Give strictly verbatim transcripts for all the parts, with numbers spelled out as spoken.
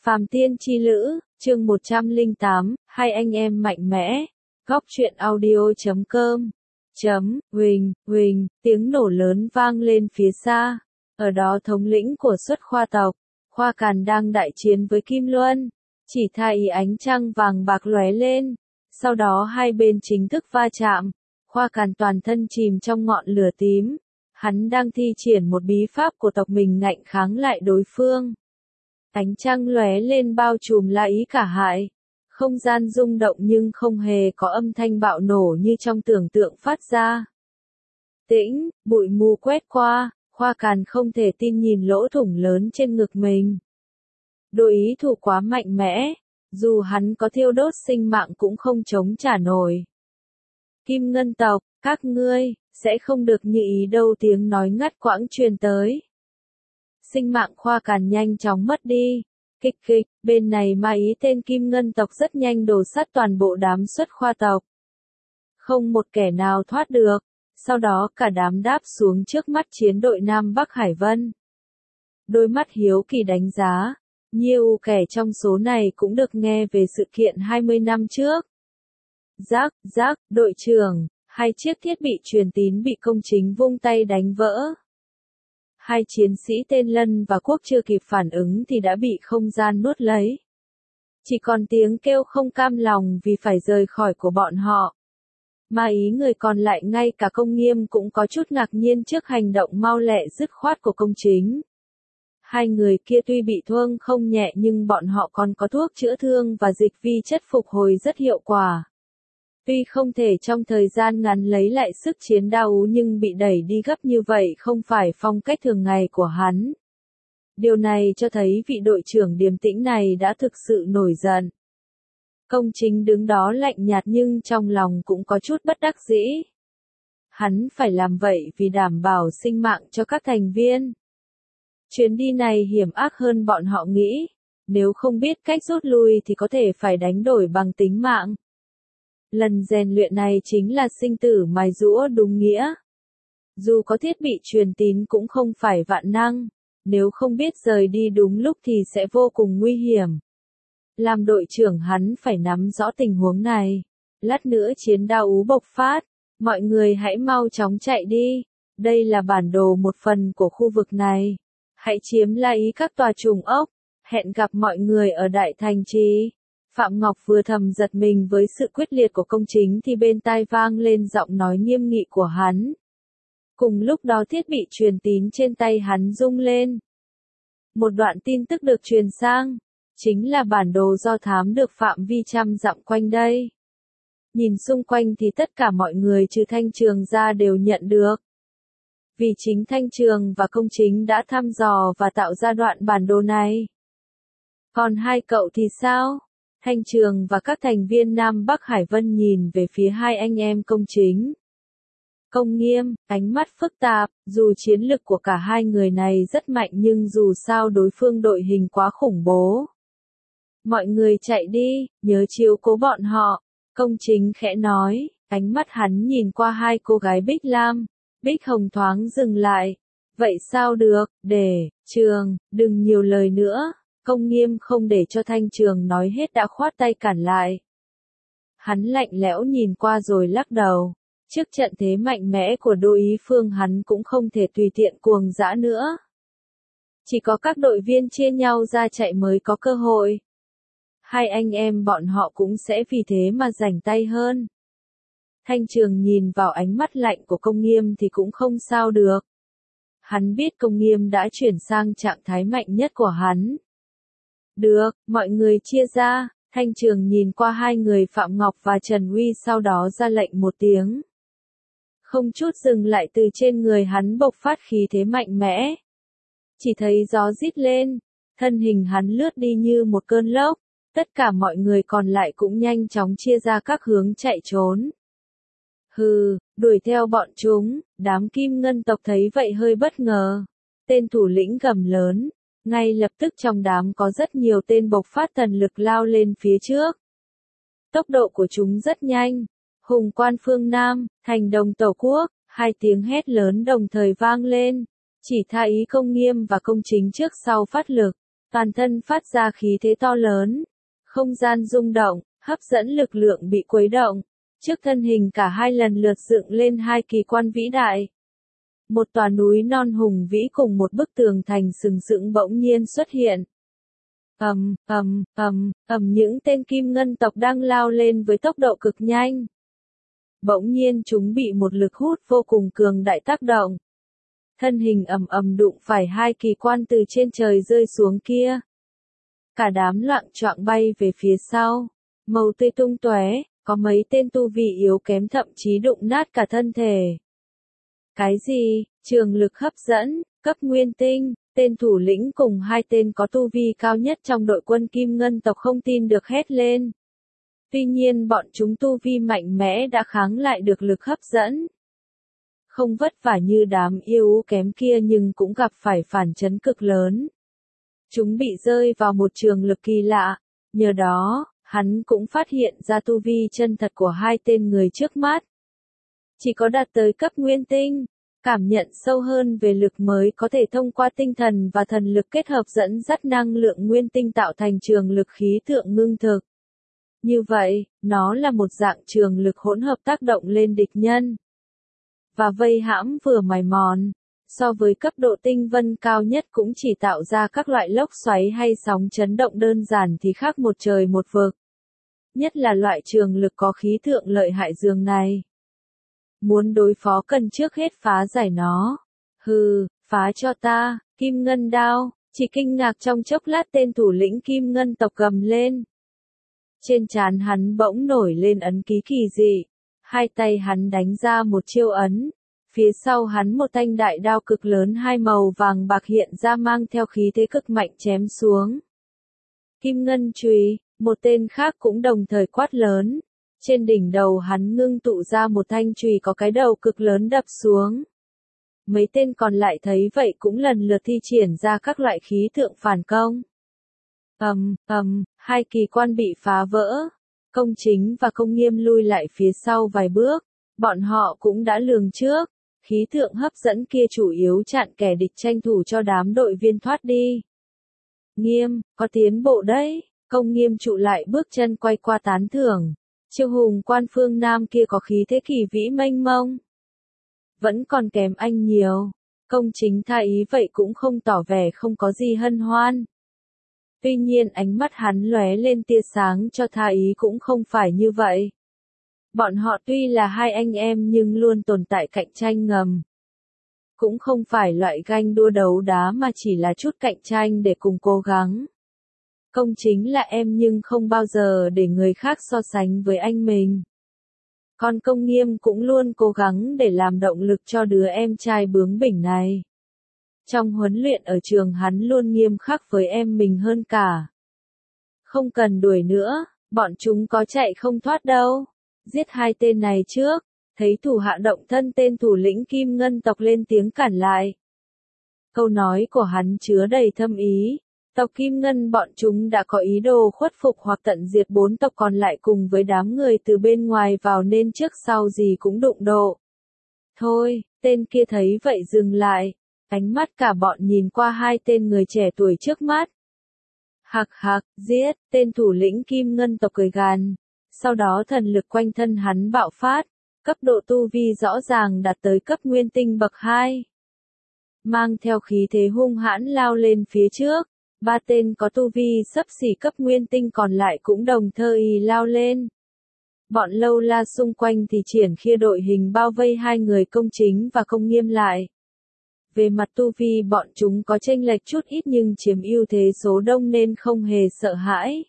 Phàm Tiên Chi Lữ, chương một trăm lẻ tám, hai anh em mạnh mẽ. Góc truyện audio chấm com. Chấm, huỳnh, huỳnh, tiếng nổ lớn vang lên phía xa. Ở đó thống lĩnh của xuất khoa tộc, Khoa Càn đang đại chiến với Kim Luân. Chỉ thấy ánh trăng vàng bạc lóe lên. Sau đó hai bên chính thức va chạm. Khoa Càn toàn thân chìm trong ngọn lửa tím. Hắn đang thi triển một bí pháp của tộc mình ngạnh kháng lại đối phương. Ánh trăng lóe lên bao trùm la ý cả hại. Không gian rung động nhưng không hề có âm thanh bạo nổ như trong tưởng tượng phát ra. Tĩnh, bụi mù quét qua, Khoa Càn không thể tin nhìn lỗ thủng lớn trên ngực mình. Đội ý thủ quá mạnh mẽ, dù hắn có thiêu đốt sinh mạng cũng không chống trả nổi. Kim Ngân tộc, các ngươi, sẽ không được như ý đâu, tiếng nói ngắt quãng truyền tới. Sinh mạng Khoa Càn nhanh chóng mất đi. Kịch kịch, bên này ma ý tên Kim Ngân tộc rất nhanh đổ sát toàn bộ đám xuất khoa tộc. Không một kẻ nào thoát được. Sau đó cả đám đáp xuống trước mắt chiến đội Nam Bắc Hải Vân. Đôi mắt hiếu kỳ đánh giá. Nhiều kẻ trong số này cũng được nghe về sự kiện hai mươi năm trước. Rác, rác, đội trưởng, hai chiếc thiết bị truyền tín bị công chính vung tay đánh vỡ. Hai chiến sĩ tên Lân và Quốc chưa kịp phản ứng thì đã bị không gian nuốt lấy. Chỉ còn tiếng kêu không cam lòng vì phải rời khỏi của bọn họ. Mà ý người còn lại ngay cả Công Nghiêm cũng có chút ngạc nhiên trước hành động mau lẹ dứt khoát của công chính. Hai người kia tuy bị thương không nhẹ nhưng bọn họ còn có thuốc chữa thương và dịch vi chất phục hồi rất hiệu quả. Tuy không thể trong thời gian ngắn lấy lại sức chiến đấu nhưng bị đẩy đi gấp như vậy không phải phong cách thường ngày của hắn. Điều này cho thấy vị đội trưởng điềm tĩnh này đã thực sự nổi giận. Công chính đứng đó lạnh nhạt nhưng trong lòng cũng có chút bất đắc dĩ. Hắn phải làm vậy vì đảm bảo sinh mạng cho các thành viên. Chuyến đi này hiểm ác hơn bọn họ nghĩ. Nếu không biết cách rút lui thì có thể phải đánh đổi bằng tính mạng. Lần rèn luyện này chính là sinh tử mài giũa đúng nghĩa. Dù có thiết bị truyền tín cũng không phải vạn năng. Nếu không biết rời đi đúng lúc thì sẽ vô cùng nguy hiểm. Làm đội trưởng hắn phải nắm rõ tình huống này. Lát nữa chiến đao ú bộc phát. Mọi người hãy mau chóng chạy đi. Đây là bản đồ một phần của khu vực này. Hãy chiếm lấy các tòa trùng ốc. Hẹn gặp mọi người ở Đại Thành Trì. Phạm Ngọc vừa thầm giật mình với sự quyết liệt của công chính thì bên tai vang lên giọng nói nghiêm nghị của hắn. Cùng lúc đó thiết bị truyền tín trên tay hắn rung lên. Một đoạn tin tức được truyền sang. Chính là bản đồ do thám được phạm vi trăm dặm quanh đây. Nhìn xung quanh thì tất cả mọi người trừ Thanh Trường ra đều nhận được. Vì chính Thanh Trường và công chính đã thăm dò và tạo ra đoạn bản đồ này. Còn hai cậu thì sao? Thanh Trường và các thành viên Nam Bắc Hải Vân nhìn về phía hai anh em công chính. Công Nghiêm, ánh mắt phức tạp, dù chiến lực của cả hai người này rất mạnh nhưng dù sao đối phương đội hình quá khủng bố. Mọi người chạy đi, nhớ chiếu cố bọn họ. Công chính khẽ nói, ánh mắt hắn nhìn qua hai cô gái Bích Lam. Bích Hồng thoáng dừng lại. Vậy sao được, để, Trường, đừng nhiều lời nữa. Công Nghiêm không để cho Thanh Trường nói hết đã khoát tay cản lại. Hắn lạnh lẽo nhìn qua rồi lắc đầu. Trước trận thế mạnh mẽ của đối phương hắn cũng không thể tùy tiện cuồng dã nữa. Chỉ có các đội viên chia nhau ra chạy mới có cơ hội. Hai anh em bọn họ cũng sẽ vì thế mà rảnh tay hơn. Thanh Trường nhìn vào ánh mắt lạnh của Công Nghiêm thì cũng không sao được. Hắn biết Công Nghiêm đã chuyển sang trạng thái mạnh nhất của hắn. Được, mọi người chia ra. Thanh Trường nhìn qua hai người Phạm Ngọc và Trần Uy sau đó ra lệnh một tiếng. Không chút dừng lại từ trên người hắn bộc phát khí thế mạnh mẽ. Chỉ thấy gió rít lên, thân hình hắn lướt đi như một cơn lốc, tất cả mọi người còn lại cũng nhanh chóng chia ra các hướng chạy trốn. Hừ, đuổi theo bọn chúng, đám Kim Ngân tộc thấy vậy hơi bất ngờ. Tên thủ lĩnh gầm lớn, ngay lập tức trong đám có rất nhiều tên bộc phát thần lực lao lên phía trước. Tốc độ của chúng rất nhanh. Hùng Quan phương Nam, Thành Đồng Tổ Quốc, hai tiếng hét lớn đồng thời vang lên. Chỉ tha ý Công Nghiêm và công chính trước sau phát lực. Toàn thân phát ra khí thế to lớn, không gian rung động, hấp dẫn lực lượng bị khuấy động. Trước thân hình cả hai lần lượt dựng lên hai kỳ quan vĩ đại. Một tòa núi non hùng vĩ cùng một bức tường thành sừng sững bỗng nhiên xuất hiện. Ầm, ầm, ầm, ầm những tên kim ngân tộc đang lao lên với tốc độ cực nhanh. Bỗng nhiên chúng bị một lực hút vô cùng cường đại tác động. Thân hình ầm ầm đụng phải hai kỳ quan từ trên trời rơi xuống kia. Cả đám loạng choạng bay về phía sau, màu tươi tung tóe, có mấy tên tu vi yếu kém thậm chí đụng nát cả thân thể. Cái gì? Trường lực hấp dẫn, cấp nguyên tinh, tên thủ lĩnh cùng hai tên có tu vi cao nhất trong đội quân kim ngân tộc không tin được hét lên. Tuy nhiên bọn chúng tu vi mạnh mẽ đã kháng lại được lực hấp dẫn. Không vất vả như đám yêu kém kia nhưng cũng gặp phải phản chấn cực lớn. Chúng bị rơi vào một trường lực kỳ lạ, nhờ đó, hắn cũng phát hiện ra tu vi chân thật của hai tên người trước mắt. Chỉ có đạt tới cấp nguyên tinh, cảm nhận sâu hơn về lực mới có thể thông qua tinh thần và thần lực kết hợp dẫn dắt năng lượng nguyên tinh tạo thành trường lực khí tượng ngưng thực. Như vậy, nó là một dạng trường lực hỗn hợp tác động lên địch nhân. Và vây hãm vừa mài mòn, so với cấp độ tinh vân cao nhất cũng chỉ tạo ra các loại lốc xoáy hay sóng chấn động đơn giản thì khác một trời một vực. Nhất là loại trường lực có khí tượng lợi hại dường này. Muốn đối phó cần trước hết phá giải nó. Hừ, phá cho ta, kim ngân đao, chỉ kinh ngạc trong chốc lát tên thủ lĩnh kim ngân tộc gầm lên. Trên trán hắn bỗng nổi lên ấn ký kỳ dị, hai tay hắn đánh ra một chiêu ấn, phía sau hắn một thanh đại đao cực lớn hai màu vàng bạc hiện ra mang theo khí thế cực mạnh chém xuống. Kim ngân chùy, một tên khác cũng đồng thời quát lớn. Trên đỉnh đầu hắn ngưng tụ ra một thanh chùy có cái đầu cực lớn đập xuống. Mấy tên còn lại thấy vậy cũng lần lượt thi triển ra các loại khí tượng phản công. Ầm, ầm, hai kỳ quan bị phá vỡ. Công chính và công nghiêm lui lại phía sau vài bước. Bọn họ cũng đã lường trước. Khí tượng hấp dẫn kia chủ yếu chặn kẻ địch tranh thủ cho đám đội viên thoát đi. Nghiêm, có tiến bộ đấy. Công nghiêm trụ lại bước chân quay qua tán thưởng. Chiêu hùng quan phương Nam kia có khí thế kỳ vĩ mênh mông. Vẫn còn kém anh nhiều. Công chính tha ý vậy cũng không tỏ vẻ không có gì hân hoan. Tuy nhiên ánh mắt hắn lóe lên tia sáng cho tha ý cũng không phải như vậy. Bọn họ tuy là hai anh em nhưng luôn tồn tại cạnh tranh ngầm. Cũng không phải loại ganh đua đấu đá mà chỉ là chút cạnh tranh để cùng cố gắng. Công chính là em nhưng không bao giờ để người khác so sánh với anh mình. Còn công nghiêm cũng luôn cố gắng để làm động lực cho đứa em trai bướng bỉnh này. Trong huấn luyện ở trường hắn luôn nghiêm khắc với em mình hơn cả. Không cần đuổi nữa, bọn chúng có chạy không thoát đâu. Giết hai tên này trước, thấy thủ hạ động thân tên thủ lĩnh kim ngân tộc lên tiếng cản lại. Câu nói của hắn chứa đầy thâm ý. Tộc Kim Ngân bọn chúng đã có ý đồ khuất phục hoặc tận diệt bốn tộc còn lại cùng với đám người từ bên ngoài vào nên trước sau gì cũng đụng độ. Thôi, tên kia thấy vậy dừng lại, ánh mắt cả bọn nhìn qua hai tên người trẻ tuổi trước mắt. Hạc hạc, giết, tên thủ lĩnh Kim Ngân tộc cười gằn, sau đó thần lực quanh thân hắn bạo phát, cấp độ tu vi rõ ràng đạt tới cấp nguyên tinh bậc hai. Mang theo khí thế hung hãn lao lên phía trước. Ba tên có tu vi xấp xỉ cấp nguyên tinh còn lại cũng đồng thời lao lên. Bọn lâu la xung quanh thì triển khia đội hình bao vây hai người công chính và công nghiêm lại. Về mặt tu vi bọn chúng có chênh lệch chút ít nhưng chiếm ưu thế số đông nên không hề sợ hãi.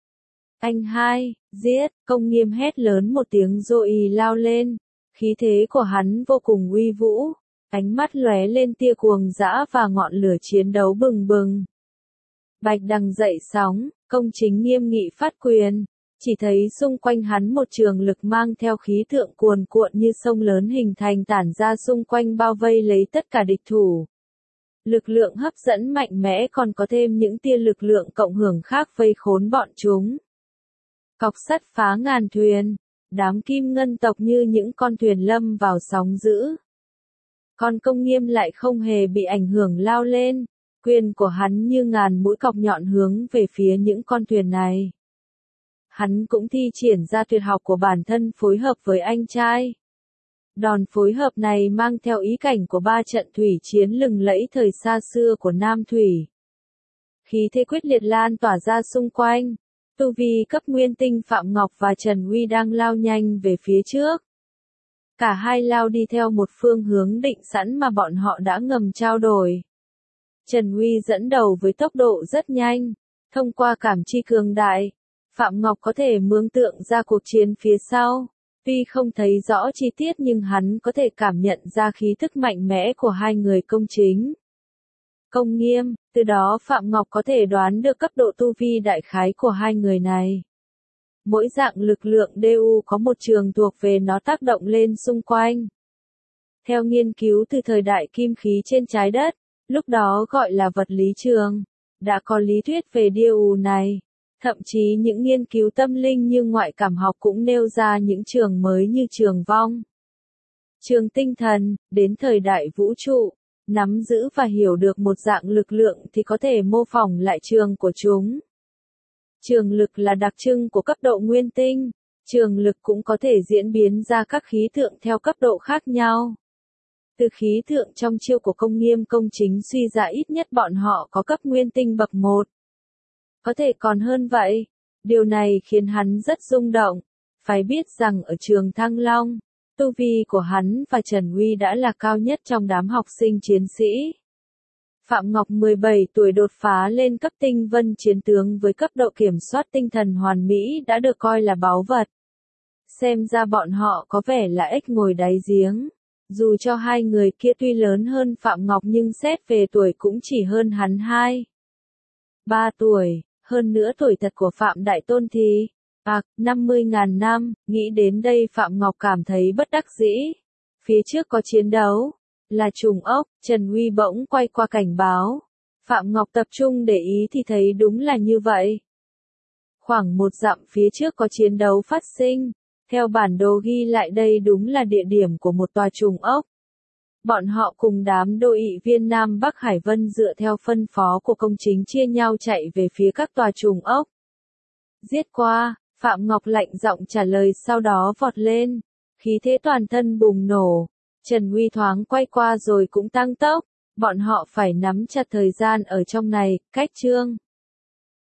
Anh hai, giết, công nghiêm hét lớn một tiếng rồi lao lên. Khí thế của hắn vô cùng uy vũ, ánh mắt lóe lên tia cuồng dã và ngọn lửa chiến đấu bừng bừng. Bạch đằng dậy sóng, công chính nghiêm nghị phát quyền, chỉ thấy xung quanh hắn một trường lực mang theo khí tượng cuồn cuộn như sông lớn hình thành tản ra xung quanh bao vây lấy tất cả địch thủ. Lực lượng hấp dẫn mạnh mẽ còn có thêm những tia lực lượng cộng hưởng khác vây khốn bọn chúng. Cọc sắt phá ngàn thuyền, đám kim ngân tộc như những con thuyền lâm vào sóng dữ. Còn công nghiêm lại không hề bị ảnh hưởng lao lên. Quyền của hắn như ngàn mũi cọc nhọn hướng về phía những con thuyền này. Hắn cũng thi triển ra tuyệt học của bản thân phối hợp với anh trai. Đòn phối hợp này mang theo ý cảnh của ba trận thủy chiến lừng lẫy thời xa xưa của Nam Thủy. Khí thế quyết liệt lan tỏa ra xung quanh. Tu vi cấp nguyên tinh Phạm Ngọc và Trần Uy đang lao nhanh về phía trước. Cả hai lao đi theo một phương hướng định sẵn mà bọn họ đã ngầm trao đổi. Trần Uy dẫn đầu với tốc độ rất nhanh. Thông qua cảm chi cường đại, Phạm Ngọc có thể mường tượng ra cuộc chiến phía sau. Tuy không thấy rõ chi tiết nhưng hắn có thể cảm nhận ra khí thức mạnh mẽ của hai người công chính. Công Nghiêm, từ đó Phạm Ngọc có thể đoán được cấp độ tu vi đại khái của hai người này. Mỗi dạng lực lượng đê u có một trường thuộc về nó tác động lên xung quanh. Theo nghiên cứu từ thời đại kim khí trên trái đất, lúc đó gọi là vật lý trường, đã có lý thuyết về đê u này. Thậm chí những nghiên cứu tâm linh như ngoại cảm học cũng nêu ra những trường mới như trường vong, trường tinh thần. Đến thời đại vũ trụ, nắm giữ và hiểu được một dạng lực lượng thì có thể mô phỏng lại trường của chúng. Trường lực là đặc trưng của cấp độ nguyên tinh, trường lực cũng có thể diễn biến ra các khí tượng theo cấp độ khác nhau. Từ khí tượng trong chiêu của Công Nghiêm công chính suy ra ít nhất bọn họ có cấp nguyên tinh bậc một. Có thể còn hơn vậy. Điều này khiến hắn rất rung động. Phải biết rằng ở trường Thăng Long, tu vi của hắn và Trần Uy đã là cao nhất trong đám học sinh chiến sĩ. Phạm Ngọc mười bảy tuổi đột phá lên cấp tinh vân chiến tướng với cấp độ kiểm soát tinh thần hoàn mỹ đã được coi là báu vật. Xem ra bọn họ có vẻ là ếch ngồi đáy giếng. Dù cho hai người kia tuy lớn hơn Phạm Ngọc nhưng xét về tuổi cũng chỉ hơn hắn hai, ba tuổi. Hơn nữa tuổi thật của Phạm Đại Tôn thì, à, năm mươi ngàn năm, nghĩ đến đây Phạm Ngọc cảm thấy bất đắc dĩ. Phía trước có chiến đấu, là trùng ốc, Trần Uy bỗng quay qua cảnh báo. Phạm Ngọc tập trung để ý thì thấy đúng là như vậy. Khoảng một dặm phía trước có chiến đấu phát sinh, theo bản đồ ghi lại đây đúng là địa điểm của một tòa trùng ốc. Bọn họ cùng đám đô ị viên Nam Bắc Hải Vân dựa theo phân phó của công chính chia nhau chạy về phía các tòa trùng ốc. Giết qua, Phạm Ngọc lạnh giọng trả lời sau đó vọt lên. Khí thế toàn thân bùng nổ. Trần Uy thoáng quay qua rồi cũng tăng tốc. Bọn họ phải nắm chặt thời gian ở trong này, cách chương.